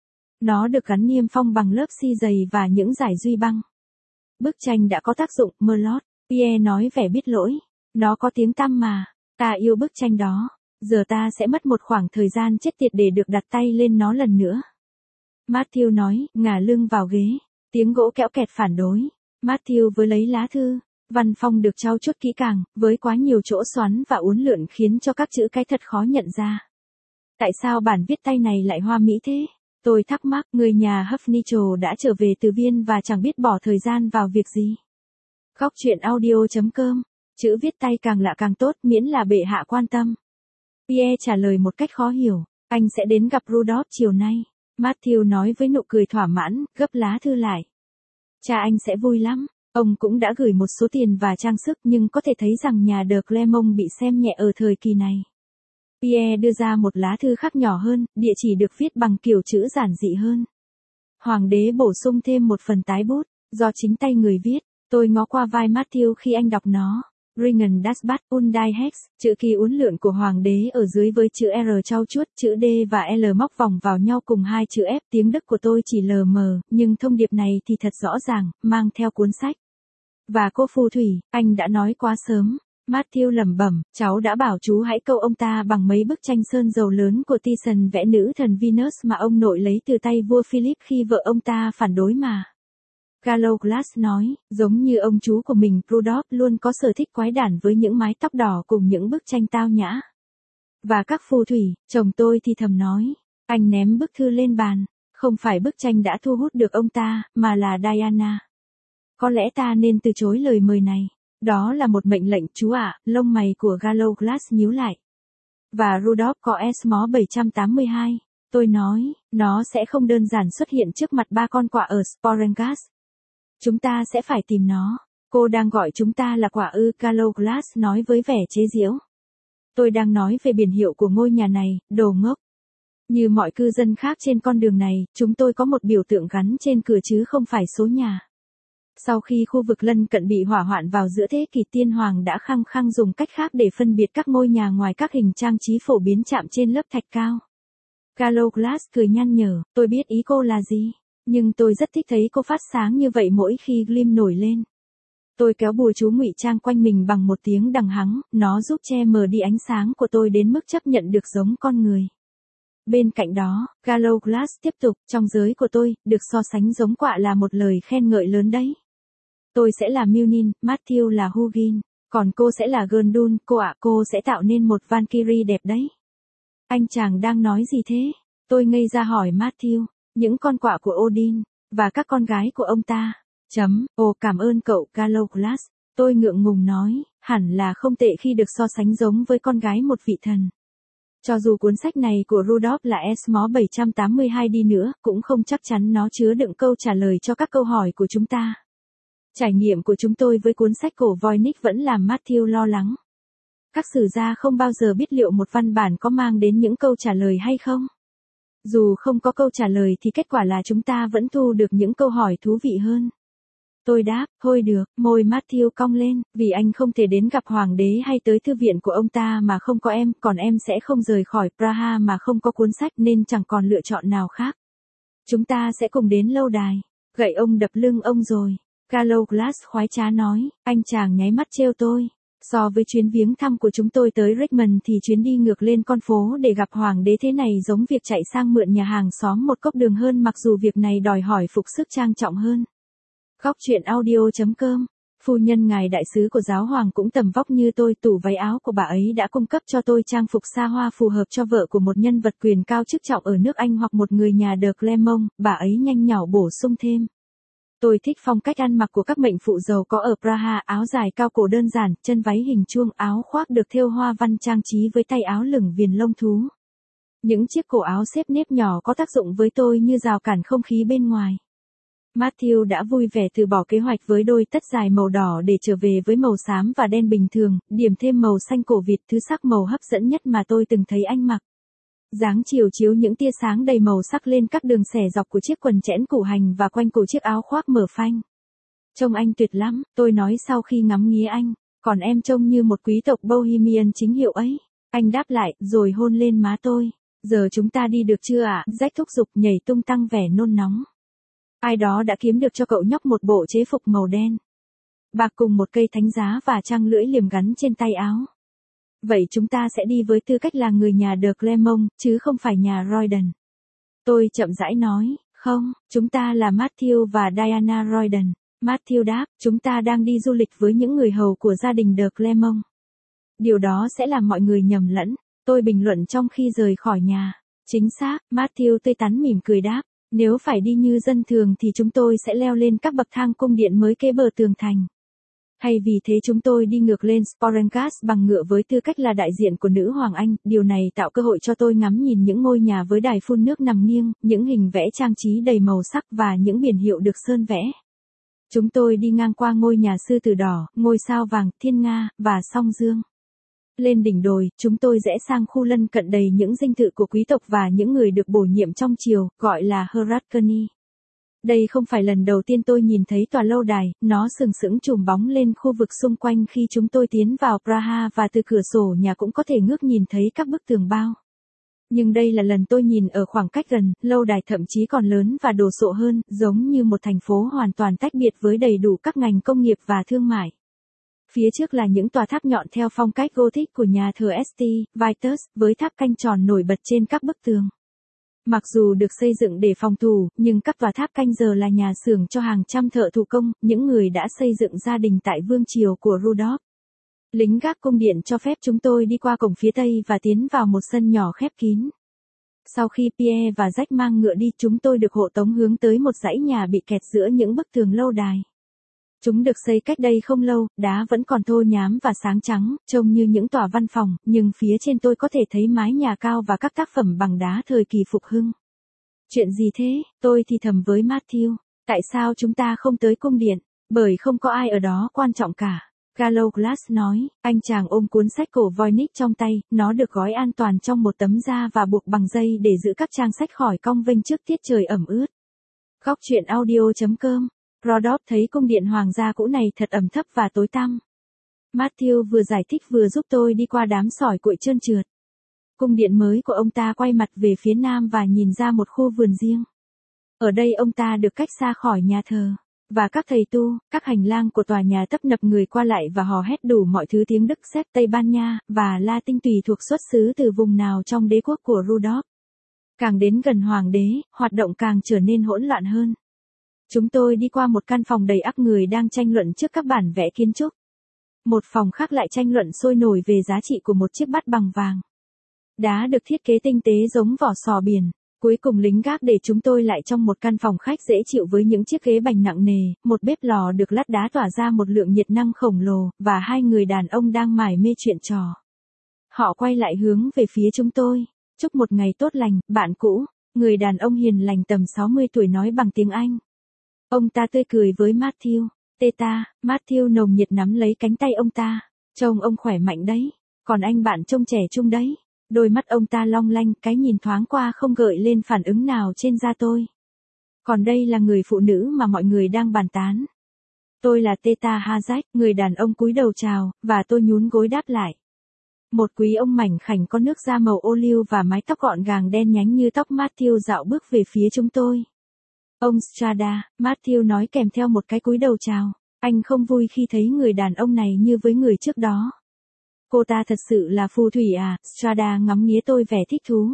Nó được gắn niêm phong bằng lớp xi dày và những dải duy băng. Bức tranh đã có tác dụng, Merlot, Pierre nói vẻ biết lỗi. Nó có tiếng tăm mà, ta yêu bức tranh đó. Giờ ta sẽ mất một khoảng thời gian chết tiệt để được đặt tay lên nó lần nữa. Matthew nói, ngả lưng vào ghế. Tiếng gỗ kẽo kẹt phản đối. Matthew với lấy lá thư. Văn phong được trau chuốt kỹ càng, với quá nhiều chỗ xoắn và uốn lượn khiến cho các chữ cái thật khó nhận ra. Tại sao bản viết tay này lại hoa mỹ thế? Tôi thắc mắc, người nhà Hufnichel đã trở về từ Viên và chẳng biết bỏ thời gian vào việc gì. Góc truyện audio chấm com. Chữ viết tay càng lạ càng tốt, miễn là bệ hạ quan tâm. Pierre trả lời một cách khó hiểu. Anh sẽ đến gặp Rudolph chiều nay. Matthew nói với nụ cười thỏa mãn, gấp lá thư lại. Cha anh sẽ vui lắm. Ông cũng đã gửi một số tiền và trang sức nhưng có thể thấy rằng nhà de Clermont bị xem nhẹ ở thời kỳ này. Pierre đưa ra một lá thư khác nhỏ hơn, địa chỉ được viết bằng kiểu chữ giản dị hơn. Hoàng đế bổ sung thêm một phần tái bút, do chính tay người viết. Tôi ngó qua vai Matthew khi anh đọc nó. Ringen das Bad und die Hex, chữ ký uốn lượn của hoàng đế ở dưới với chữ R trau chuốt, chữ D và L móc vòng vào nhau cùng hai chữ F. Tiếng Đức của tôi chỉ lờ mờ, nhưng thông điệp này thì thật rõ ràng, mang theo cuốn sách. Và cô phù thủy, anh đã nói quá sớm. Matthew lẩm bẩm, cháu đã bảo chú hãy câu ông ta bằng mấy bức tranh sơn dầu lớn của Titian vẽ nữ thần Venus mà ông nội lấy từ tay vua Philip khi vợ ông ta phản đối mà. Gallowglass nói, giống như ông chú của mình, Rudolph luôn có sở thích quái đản với những mái tóc đỏ cùng những bức tranh tao nhã. Và các phù thủy, chồng tôi thì thầm nói. Anh ném bức thư lên bàn. Không phải bức tranh đã thu hút được ông ta, mà là Diana. Có lẽ ta nên từ chối lời mời này. Đó là một mệnh lệnh chú ạ, à, lông mày của Gallowglass nhíu lại. Và Rudolph có S mó bảy trăm tám mươi hai. Tôi nói, nó sẽ không đơn giản xuất hiện trước mặt ba con quạ ở Sporengas. Chúng ta sẽ phải tìm nó. Cô đang gọi chúng ta là quả ư, Gallowglass nói với vẻ chế giễu. Tôi đang nói về biển hiệu của ngôi nhà này, đồ ngốc. Như mọi cư dân khác trên con đường này, chúng tôi có một biểu tượng gắn trên cửa chứ không phải số nhà. Sau khi khu vực lân cận bị hỏa hoạn vào giữa thế kỷ, tiên hoàng đã khăng khăng dùng cách khác để phân biệt các ngôi nhà ngoài các hình trang trí phổ biến chạm trên lớp thạch cao. Gallowglass cười nhăn nhở, tôi biết ý cô là gì. Nhưng tôi rất thích thấy cô phát sáng như vậy mỗi khi Glim nổi lên. Tôi kéo bùa chú ngụy trang quanh mình bằng một tiếng đằng hắng, nó giúp che mờ đi ánh sáng của tôi đến mức chấp nhận được giống con người. Bên cạnh đó, Gallowglass tiếp tục, trong giới của tôi, được so sánh giống quạ là một lời khen ngợi lớn đấy. Tôi sẽ là Munin, Matthew là Hugin, còn cô sẽ là Gundun, cô ạ, cô sẽ tạo nên một Valkyrie đẹp đấy. Anh chàng đang nói gì thế? Tôi ngây ra hỏi Matthew. Những con quạ của Odin, và các con gái của ông ta. Chấm, ồ cảm ơn cậu, Gallowglass. Tôi ngượng ngùng nói, hẳn là không tệ khi được so sánh giống với con gái một vị thần. Cho dù cuốn sách này của Rudolph là S mó bảy trăm tám mươi hai đi nữa, cũng không chắc chắn nó chứa đựng câu trả lời cho các câu hỏi của chúng ta. Trải nghiệm của chúng tôi với cuốn sách cổ Voynich vẫn làm Matthew lo lắng. Các sử gia không bao giờ biết liệu một văn bản có mang đến những câu trả lời hay không. Dù không có câu trả lời thì kết quả là chúng ta vẫn thu được những câu hỏi thú vị hơn. Tôi đáp, thôi được, môi Matthew cong lên, vì anh không thể đến gặp hoàng đế hay tới thư viện của ông ta mà không có em, còn em sẽ không rời khỏi Praha mà không có cuốn sách nên chẳng còn lựa chọn nào khác. Chúng ta sẽ cùng đến lâu đài. Gậy ông đập lưng ông rồi. Gallowglass khoái trá nói, anh chàng nháy mắt trêu tôi. So với chuyến viếng thăm của chúng tôi tới Richmond thì chuyến đi ngược lên con phố để gặp hoàng đế thế này giống việc chạy sang mượn nhà hàng xóm một cốc đường hơn, mặc dù việc này đòi hỏi phục sức trang trọng hơn. Góc truyện audio chấm com. Phu nhân ngài đại sứ của giáo hoàng cũng tầm vóc như tôi, tủ váy áo của bà ấy đã cung cấp cho tôi trang phục xa hoa phù hợp cho vợ của một nhân vật quyền cao chức trọng ở nước Anh hoặc một người nhà de Clermont, bà ấy nhanh nhảu bổ sung thêm. Tôi thích phong cách ăn mặc của các mệnh phụ giàu có ở Praha, áo dài cao cổ đơn giản, chân váy hình chuông, áo khoác được thêu hoa văn trang trí với tay áo lửng viền lông thú. Những chiếc cổ áo xếp nếp nhỏ có tác dụng với tôi như rào cản không khí bên ngoài. Matthew đã vui vẻ từ bỏ kế hoạch với đôi tất dài màu đỏ để trở về với màu xám và đen bình thường, điểm thêm màu xanh cổ vịt, thứ sắc màu hấp dẫn nhất mà tôi từng thấy anh mặc. Dáng chiều chiếu những tia sáng đầy màu sắc lên các đường xẻ dọc của chiếc quần chẽn củ hành và quanh cổ chiếc áo khoác mở phanh. Trông anh tuyệt lắm, tôi nói sau khi ngắm nghía anh, còn em trông như một quý tộc Bohemian chính hiệu ấy. Anh đáp lại, rồi hôn lên má tôi. Giờ chúng ta đi được chưa ạ? Jack thúc giục, nhảy tung tăng vẻ nôn nóng. Ai đó đã kiếm được cho cậu nhóc một bộ chế phục màu đen, bạc cùng một cây thánh giá và trang lưỡi liềm gắn trên tay áo. Vậy chúng ta sẽ đi với tư cách là người nhà de Clermont, chứ không phải nhà Royden. Tôi chậm rãi nói, Không, chúng ta là Matthew và Diana Royden. Matthew đáp, chúng ta đang đi du lịch với những người hầu của gia đình de Clermont. Điều đó sẽ làm mọi người nhầm lẫn, tôi bình luận trong khi rời khỏi nhà. Chính xác, Matthew tươi tắn mỉm cười đáp, nếu phải đi như dân thường thì chúng tôi sẽ leo lên các bậc thang cung điện mới kế bờ tường thành. Hay vì thế chúng tôi đi ngược lên Sporengast bằng ngựa với tư cách là đại diện của nữ hoàng Anh, điều này tạo cơ hội cho tôi ngắm nhìn những ngôi nhà với đài phun nước nằm nghiêng, những hình vẽ trang trí đầy màu sắc và những biển hiệu được sơn vẽ. Chúng tôi đi ngang qua ngôi nhà sư tử đỏ, ngôi sao vàng, thiên nga, và song dương. Lên đỉnh đồi, chúng tôi rẽ sang khu lân cận đầy những dinh thự của quý tộc và những người được bổ nhiệm trong triều, gọi là Hradčany. Đây không phải lần đầu tiên tôi nhìn thấy tòa lâu đài, nó sừng sững trùm bóng lên khu vực xung quanh khi chúng tôi tiến vào Praha và từ cửa sổ nhà cũng có thể ngước nhìn thấy các bức tường bao. Nhưng đây là lần tôi nhìn ở khoảng cách gần, lâu đài thậm chí còn lớn và đồ sộ hơn, giống như một thành phố hoàn toàn tách biệt với đầy đủ các ngành công nghiệp và thương mại. Phía trước là những tòa tháp nhọn theo phong cách Gothic của nhà thờ St. Vitus, với tháp canh tròn nổi bật trên các bức tường. Mặc dù được xây dựng để phòng thủ, nhưng các tòa tháp canh giờ là nhà xưởng cho hàng trăm thợ thủ công, những người đã xây dựng gia đình tại vương triều của Rudolf. Lính gác cung điện cho phép chúng tôi đi qua cổng phía tây và tiến vào một sân nhỏ khép kín. Sau khi Pierre và Jack mang ngựa đi, chúng tôi được hộ tống hướng tới một dãy nhà bị kẹt giữa những bức tường lâu đài. Chúng được xây cách đây không lâu, đá vẫn còn thô nhám và sáng trắng, trông như những tòa văn phòng, nhưng phía trên tôi có thể thấy mái nhà cao và các tác phẩm bằng đá thời kỳ phục hưng. Chuyện gì thế? Tôi thì thầm với Matthew. Tại sao chúng ta không tới cung điện? Bởi không có ai ở đó quan trọng cả. Gallowglass nói, anh chàng ôm cuốn sách cổ Voynich trong tay, nó được gói an toàn trong một tấm da và buộc bằng dây để giữ các trang sách khỏi cong vênh trước tiết trời ẩm ướt. Góc truyện audio chấm com. Rudolf thấy cung điện hoàng gia cũ này thật ẩm thấp và tối tăm. Matthew vừa giải thích vừa giúp tôi đi qua đám sỏi cuội trơn trượt. Cung điện mới của ông ta quay mặt về phía nam và nhìn ra một khu vườn riêng. Ở đây ông ta được cách xa khỏi nhà thờ và các thầy tu, các hành lang của tòa nhà tấp nập người qua lại và hò hét đủ mọi thứ tiếng Đức, Séc, Tây Ban Nha và Latin tùy thuộc xuất xứ từ vùng nào trong đế quốc của Rudolf. Càng đến gần hoàng đế, hoạt động càng trở nên hỗn loạn hơn. Chúng tôi đi qua một căn phòng đầy ắp người đang tranh luận trước các bản vẽ kiến trúc. Một phòng khác lại tranh luận sôi nổi về giá trị của một chiếc bát bằng vàng. Đá được thiết kế tinh tế giống vỏ sò biển. Cuối cùng lính gác để chúng tôi lại trong một căn phòng khách dễ chịu với những chiếc ghế bành nặng nề, một bếp lò được lát đá tỏa ra một lượng nhiệt năng khổng lồ, và hai người đàn ông đang mải mê chuyện trò. Họ quay lại hướng về phía chúng tôi. Chúc một ngày tốt lành, bạn cũ. Người đàn ông hiền lành tầm sáu mươi tuổi nói bằng tiếng Anh. Ông ta tươi cười với Matthew. Teta, Matthew nồng nhiệt nắm lấy cánh tay ông ta. Trông ông khỏe mạnh đấy. Còn anh bạn trông trẻ trung đấy. Đôi mắt ông ta long lanh, cái nhìn thoáng qua không gợi lên phản ứng nào trên da tôi. Còn đây là người phụ nữ mà mọi người đang bàn tán. Tôi là Teta Hazard, người đàn ông cúi đầu chào, và tôi nhún gối đáp lại. Một quý ông mảnh khảnh có nước da màu ô liu và mái tóc gọn gàng đen nhánh như tóc Matthew dạo bước về phía chúng tôi. Ông Strada, Matthew nói kèm theo một cái cúi đầu chào. Anh không vui khi thấy người đàn ông này như với người trước đó. Cô ta thật sự là phù thủy à? Strada ngắm nghía tôi vẻ thích thú.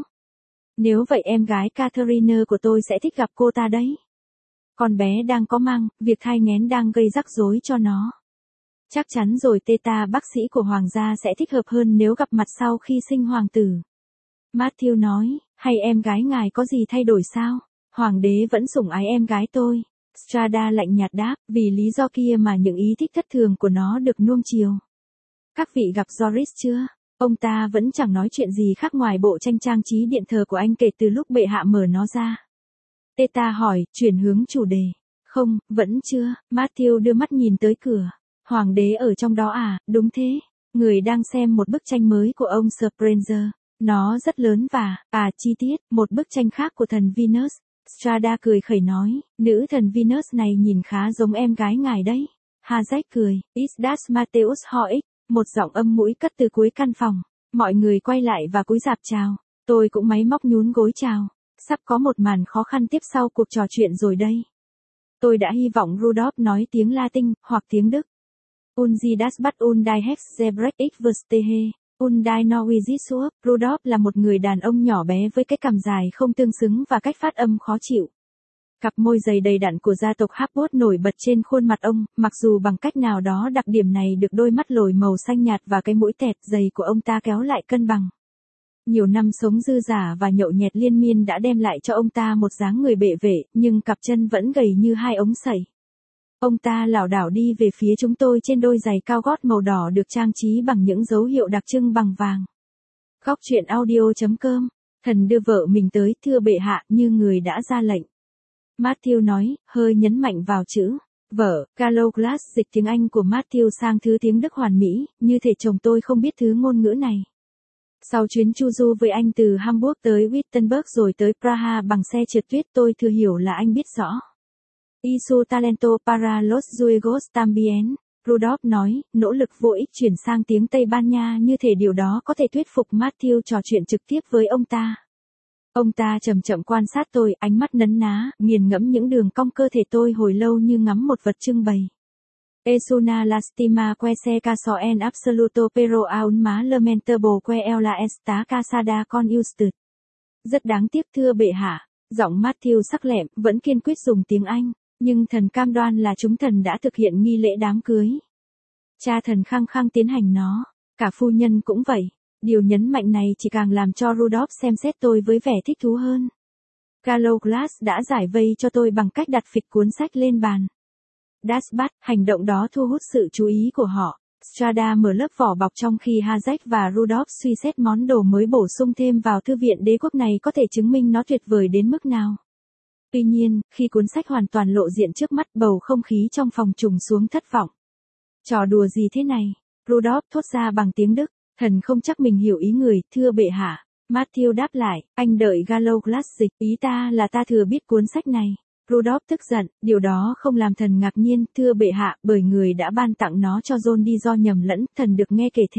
Nếu vậy em gái Catherine của tôi sẽ thích gặp cô ta đấy. Con bé đang có mang, việc thai nghén đang gây rắc rối cho nó. Chắc chắn rồi, Teta bác sĩ của hoàng gia sẽ thích hợp hơn nếu gặp mặt sau khi sinh hoàng tử. Matthew nói, hay em gái ngài có gì thay đổi sao? Hoàng đế vẫn sủng ái em gái tôi. Strada lạnh nhạt đáp, vì lý do kia mà những ý thích thất thường của nó được nuông chiều. Các vị gặp Joris chưa? Ông ta vẫn chẳng nói chuyện gì khác ngoài bộ tranh trang trí điện thờ của anh kể từ lúc bệ hạ mở nó ra. Teta hỏi, chuyển hướng chủ đề. Không, vẫn chưa. Matthew đưa mắt nhìn tới cửa. Hoàng đế ở trong đó à? Đúng thế. Người đang xem một bức tranh mới của ông Sprenger. Nó rất lớn và, à chi tiết, một bức tranh khác của thần Venus. Strada cười khẩy nói, nữ thần Venus này nhìn khá giống em gái ngài đấy. Hazard cười, Is das Matthäus Hoich? Một giọng âm mũi cất từ cuối căn phòng. Mọi người quay lại và cúi rạp chào. Tôi cũng máy móc nhún gối chào. Sắp có một màn khó khăn tiếp sau cuộc trò chuyện rồi đây. Tôi đã hy vọng Rudolf nói tiếng Latin, hoặc tiếng Đức. Unzi das Bad und die Hex Zebrecht ich verstehe. Und die Norwegische. Rudolf là một người đàn ông nhỏ bé với cái cằm dài không tương xứng và cách phát âm khó chịu. Cặp môi dày đầy đặn của gia tộc Habsburg nổi bật trên khuôn mặt ông, mặc dù bằng cách nào đó đặc điểm này được đôi mắt lồi màu xanh nhạt và cái mũi tẹt dày của ông ta kéo lại cân bằng. Nhiều năm sống dư dả và nhậu nhẹt liên miên đã đem lại cho ông ta một dáng người bệ vệ, nhưng cặp chân vẫn gầy như hai ống sẩy. Ông ta lảo đảo đi về phía chúng tôi trên đôi giày cao gót màu đỏ được trang trí bằng những dấu hiệu đặc trưng bằng vàng. Góc truyện audio chấm com. Thần đưa vợ mình tới, thưa bệ hạ, như người đã ra lệnh. Matthew nói, hơi nhấn mạnh vào chữ vợ. Gallowglass dịch tiếng Anh của Matthew sang thứ tiếng Đức hoàn mỹ, như thể chồng tôi không biết thứ ngôn ngữ này. Sau chuyến chu du với anh từ Hamburg tới Wittenberg rồi tới Praha bằng xe trượt tuyết, tôi thừa hiểu là anh biết rõ. Y su talento para los juegos también, Rudolph nói, nỗ lực vô ích chuyển sang tiếng Tây Ban Nha như thể điều đó có thể thuyết phục Matthew trò chuyện trực tiếp với ông ta. Ông ta chậm chậm quan sát tôi, ánh mắt nấn ná, nghiền ngẫm những đường cong cơ thể tôi hồi lâu như ngắm một vật trưng bày. Es una lástima que se casó en absoluto pero aún más lamentable que ella está casada con usted. Rất đáng tiếc thưa bệ hạ, giọng Matthew sắc lẹm, vẫn kiên quyết dùng tiếng Anh, nhưng thần cam đoan là chúng thần đã thực hiện nghi lễ đám cưới. Cha thần khăng khăng tiến hành nó, cả phu nhân cũng vậy. Điều nhấn mạnh này chỉ càng làm cho Rudolph xem xét tôi với vẻ thích thú hơn. Gallowglass đã giải vây cho tôi bằng cách đặt phịch cuốn sách lên bàn. Das Bad, hành động đó thu hút sự chú ý của họ. Strada mở lớp vỏ bọc trong khi Hazek và Rudolph suy xét món đồ mới bổ sung thêm vào thư viện đế quốc này có thể chứng minh nó tuyệt vời đến mức nào. Tuy nhiên, khi cuốn sách hoàn toàn lộ diện trước mắt, bầu không khí trong phòng trùng xuống thất vọng. Trò đùa gì thế này? Rudolph thốt ra bằng tiếng Đức. Thần không chắc mình hiểu ý người, thưa bệ hạ. Matthew đáp lại, anh đợi Gallowglass dịch, ý ta là ta thừa biết cuốn sách này. Rudolph tức giận, điều đó không làm thần ngạc nhiên, thưa bệ hạ, bởi người đã ban tặng nó cho John đi do nhầm lẫn, thần được nghe kể thế.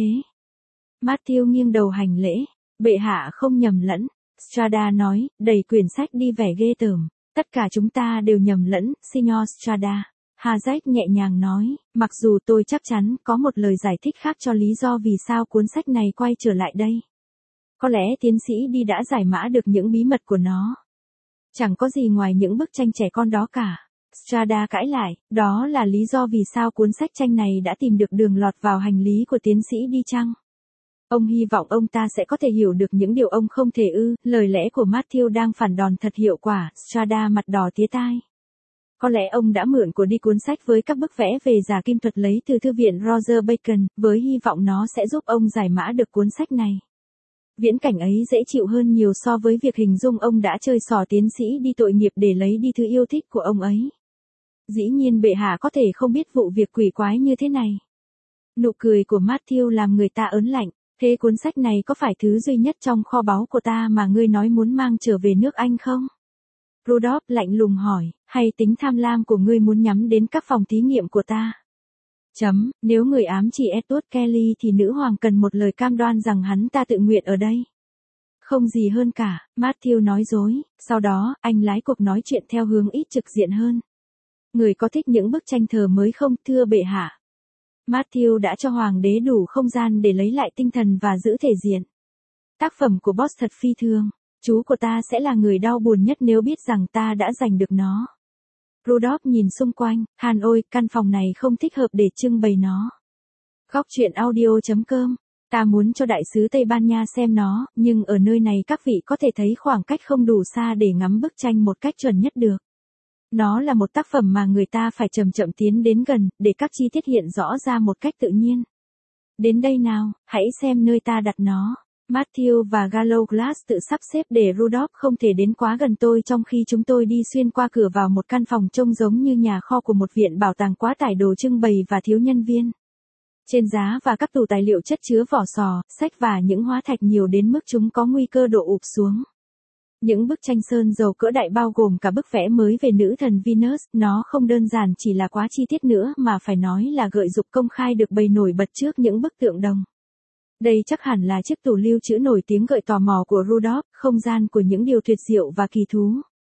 Matthew nghiêng đầu hành lễ, bệ hạ không nhầm lẫn. Strada nói, đẩy quyển sách đi vẻ ghê tởm, tất cả chúng ta đều nhầm lẫn, Signor Strada. Hazek nhẹ nhàng nói, mặc dù tôi chắc chắn có một lời giải thích khác cho lý do vì sao cuốn sách này quay trở lại đây. Có lẽ tiến sĩ đi đã giải mã được những bí mật của nó. Chẳng có gì ngoài những bức tranh trẻ con đó cả. Strada cãi lại, đó là lý do vì sao cuốn sách tranh này đã tìm được đường lọt vào hành lý của tiến sĩ đi chăng? Ông hy vọng ông ta sẽ có thể hiểu được những điều ông không thể ư, lời lẽ của Matthew đang phản đòn thật hiệu quả, Strada mặt đỏ tía tai. Có lẽ ông đã mượn của đi cuốn sách với các bức vẽ về giả kim thuật lấy từ thư viện Roger Bacon, với hy vọng nó sẽ giúp ông giải mã được cuốn sách này. Viễn cảnh ấy dễ chịu hơn nhiều so với việc hình dung ông đã chơi xỏ tiến sĩ đi tội nghiệp để lấy đi thứ yêu thích của ông ấy. Dĩ nhiên bệ hạ có thể không biết vụ việc quỷ quái như thế này. Nụ cười của Matthew làm người ta ớn lạnh, thế cuốn sách này có phải thứ duy nhất trong kho báu của ta mà ngươi nói muốn mang trở về nước Anh không? Rudolph lạnh lùng hỏi, hay tính tham lam của ngươi muốn nhắm đến các phòng thí nghiệm của ta? Chấm, nếu người ám chỉ Edward Kelly thì nữ hoàng cần một lời cam đoan rằng hắn ta tự nguyện ở đây. Không gì hơn cả, Matthew nói dối, sau đó, anh lái cuộc nói chuyện theo hướng ít trực diện hơn. Người có thích những bức tranh thờ mới không, thưa bệ hạ? Matthew đã cho hoàng đế đủ không gian để lấy lại tinh thần và giữ thể diện. Tác phẩm của Boss thật phi thường. Chú của ta sẽ là người đau buồn nhất nếu biết rằng ta đã giành được nó. Rudolph nhìn xung quanh, Hàn ôi, căn phòng này không thích hợp để trưng bày nó. Góc truyện audio chấm com. Ta muốn cho đại sứ Tây Ban Nha xem nó, nhưng ở nơi này các vị có thể thấy khoảng cách không đủ xa để ngắm bức tranh một cách chuẩn nhất được. Nó là một tác phẩm mà người ta phải chậm chậm tiến đến gần, để các chi tiết hiện rõ ra một cách tự nhiên. Đến đây nào, hãy xem nơi ta đặt nó. Matthew và Gallowglass tự sắp xếp để Rudolph không thể đến quá gần tôi trong khi chúng tôi đi xuyên qua cửa vào một căn phòng trông giống như nhà kho của một viện bảo tàng quá tải đồ trưng bày và thiếu nhân viên. Trên giá và các tủ tài liệu chất chứa vỏ sò, sách và những hóa thạch nhiều đến mức chúng có nguy cơ đổ ụp xuống. Những bức tranh sơn dầu cỡ đại bao gồm cả bức vẽ mới về nữ thần Venus, nó không đơn giản chỉ là quá chi tiết nữa mà phải nói là gợi dục công khai được bày nổi bật trước những bức tượng đồng. Đây chắc hẳn là chiếc tủ lưu trữ nổi tiếng gợi tò mò của Rudolph, không gian của những điều tuyệt diệu và kỳ thú.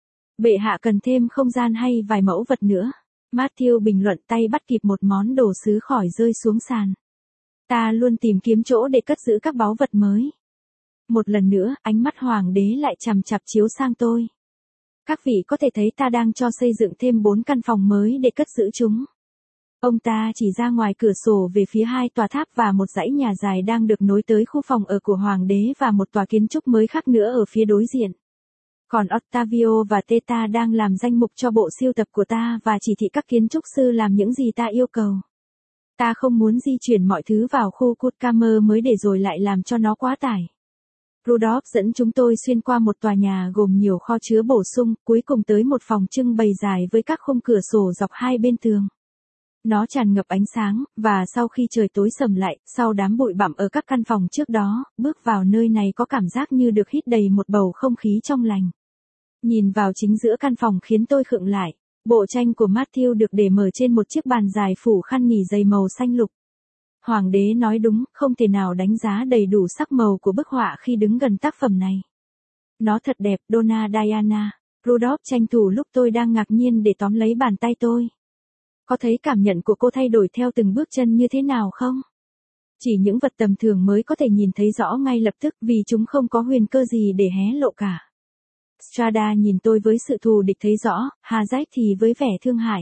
Bệ hạ cần thêm không gian hay vài mẫu vật nữa. Matthew bình luận, tay bắt kịp một món đồ sứ khỏi rơi xuống sàn. Ta luôn tìm kiếm chỗ để cất giữ các báu vật mới. Một lần nữa, ánh mắt hoàng đế lại chằm chằm chiếu sang tôi. Các vị có thể thấy ta đang cho xây dựng thêm bốn căn phòng mới để cất giữ chúng. Ông ta chỉ ra ngoài cửa sổ về phía hai tòa tháp và một dãy nhà dài đang được nối tới khu phòng ở của hoàng đế và một tòa kiến trúc mới khác nữa ở phía đối diện. Còn Octavio và Teta đang làm danh mục cho bộ siêu tập của ta và chỉ thị các kiến trúc sư làm những gì ta yêu cầu. Ta không muốn di chuyển mọi thứ vào khu Cutcamer mới để rồi lại làm cho nó quá tải. Rudolph dẫn chúng tôi xuyên qua một tòa nhà gồm nhiều kho chứa bổ sung, cuối cùng tới một phòng trưng bày dài với các khung cửa sổ dọc hai bên tường. Nó tràn ngập ánh sáng, và sau khi trời tối sầm lại, sau đám bụi bặm ở các căn phòng trước đó, bước vào nơi này có cảm giác như được hít đầy một bầu không khí trong lành. Nhìn vào chính giữa căn phòng khiến tôi khựng lại. Bộ tranh của Matthew được để mở trên một chiếc bàn dài phủ khăn nỉ dày màu xanh lục. Hoàng đế nói đúng, không thể nào đánh giá đầy đủ sắc màu của bức họa khi đứng gần tác phẩm này. Nó thật đẹp, Donna Diana. Rudolph tranh thủ lúc tôi đang ngạc nhiên để tóm lấy bàn tay tôi. Có thấy cảm nhận của cô thay đổi theo từng bước chân như thế nào không? Chỉ những vật tầm thường mới có thể nhìn thấy rõ ngay lập tức vì chúng không có huyền cơ gì để hé lộ cả. Strada nhìn tôi với sự thù địch thấy rõ, Hazard thì với vẻ thương hại.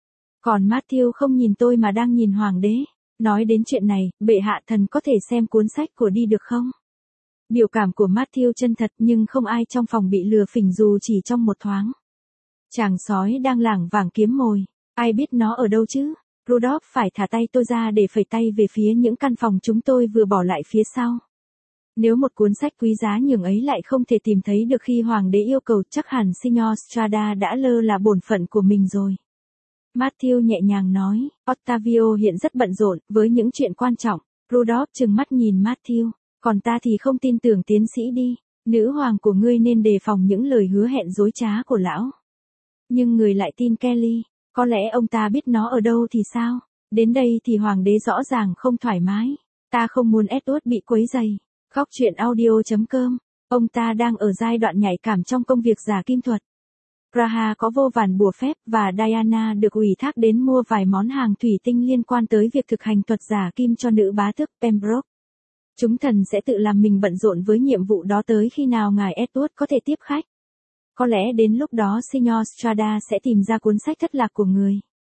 Còn Matthew không nhìn tôi mà đang nhìn hoàng đế. Nói đến chuyện này, bệ hạ thần có thể xem cuốn sách của đi được không? Biểu cảm của Matthew chân thật nhưng không ai trong phòng bị lừa phỉnh dù chỉ trong một thoáng. Chàng sói đang lảng vảng kiếm mồi. Ai biết nó ở đâu chứ? Rudolph phải thả tay tôi ra để phẩy tay về phía những căn phòng chúng tôi vừa bỏ lại phía sau. Nếu một cuốn sách quý giá nhường ấy lại không thể tìm thấy được khi hoàng đế yêu cầu, chắc hẳn Signor Strada đã lơ là bổn phận của mình rồi. Matthew nhẹ nhàng nói, Octavio hiện rất bận rộn với những chuyện quan trọng. Rudolph trừng mắt nhìn Matthew, còn ta thì không tin tưởng tiến sĩ đi. Nữ hoàng của ngươi nên đề phòng những lời hứa hẹn dối trá của lão. Nhưng người lại tin Kelly, có lẽ ông ta biết nó ở đâu thì sao? Đến đây thì hoàng đế rõ ràng không thoải mái. Ta không muốn Edward bị quấy rầy. Góc truyện audio chấm com. Ông ta đang ở giai đoạn nhạy cảm trong công việc giả kim thuật. Praha có vô vàn bùa phép và Diana được ủy thác đến mua vài món hàng thủy tinh liên quan tới việc thực hành thuật giả kim cho nữ bá tước Pembroke. Chúng thần sẽ tự làm mình bận rộn với nhiệm vụ đó tới khi nào ngài Edward có thể tiếp khách. Có lẽ đến lúc đó Signor Strada sẽ tìm ra cuốn sách thất lạc của người.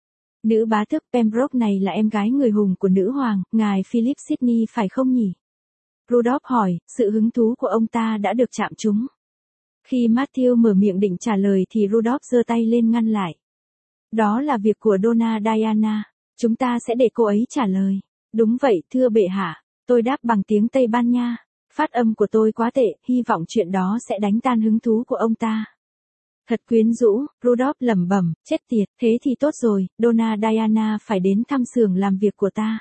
Nữ bá tước Pembroke này là em gái người hùng của nữ hoàng, ngài Philip Sidney phải không nhỉ? Rudolph hỏi, sự hứng thú của ông ta đã được chạm trúng. Khi Matthew mở miệng định trả lời thì Rudolph giơ tay lên ngăn lại. Đó là việc của Donna Diana, chúng ta sẽ để cô ấy trả lời. Đúng vậy, thưa bệ hạ, tôi đáp bằng tiếng Tây Ban Nha. Phát âm của tôi quá tệ, hy vọng chuyện đó sẽ đánh tan hứng thú của ông ta. Thật quyến rũ, Rudolph lẩm bẩm, chết tiệt, thế thì tốt rồi, Donna Diana phải đến thăm xưởng làm việc của ta.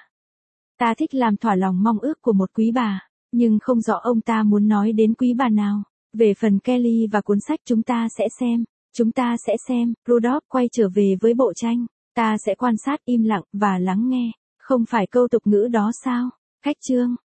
Ta thích làm thỏa lòng mong ước của một quý bà, nhưng không rõ ông ta muốn nói đến quý bà nào. Về phần Kelly và cuốn sách chúng ta sẽ xem, chúng ta sẽ xem, Rudolph quay trở về với bộ tranh. Ta sẽ quan sát im lặng và lắng nghe, không phải câu tục ngữ đó sao? Khách chương.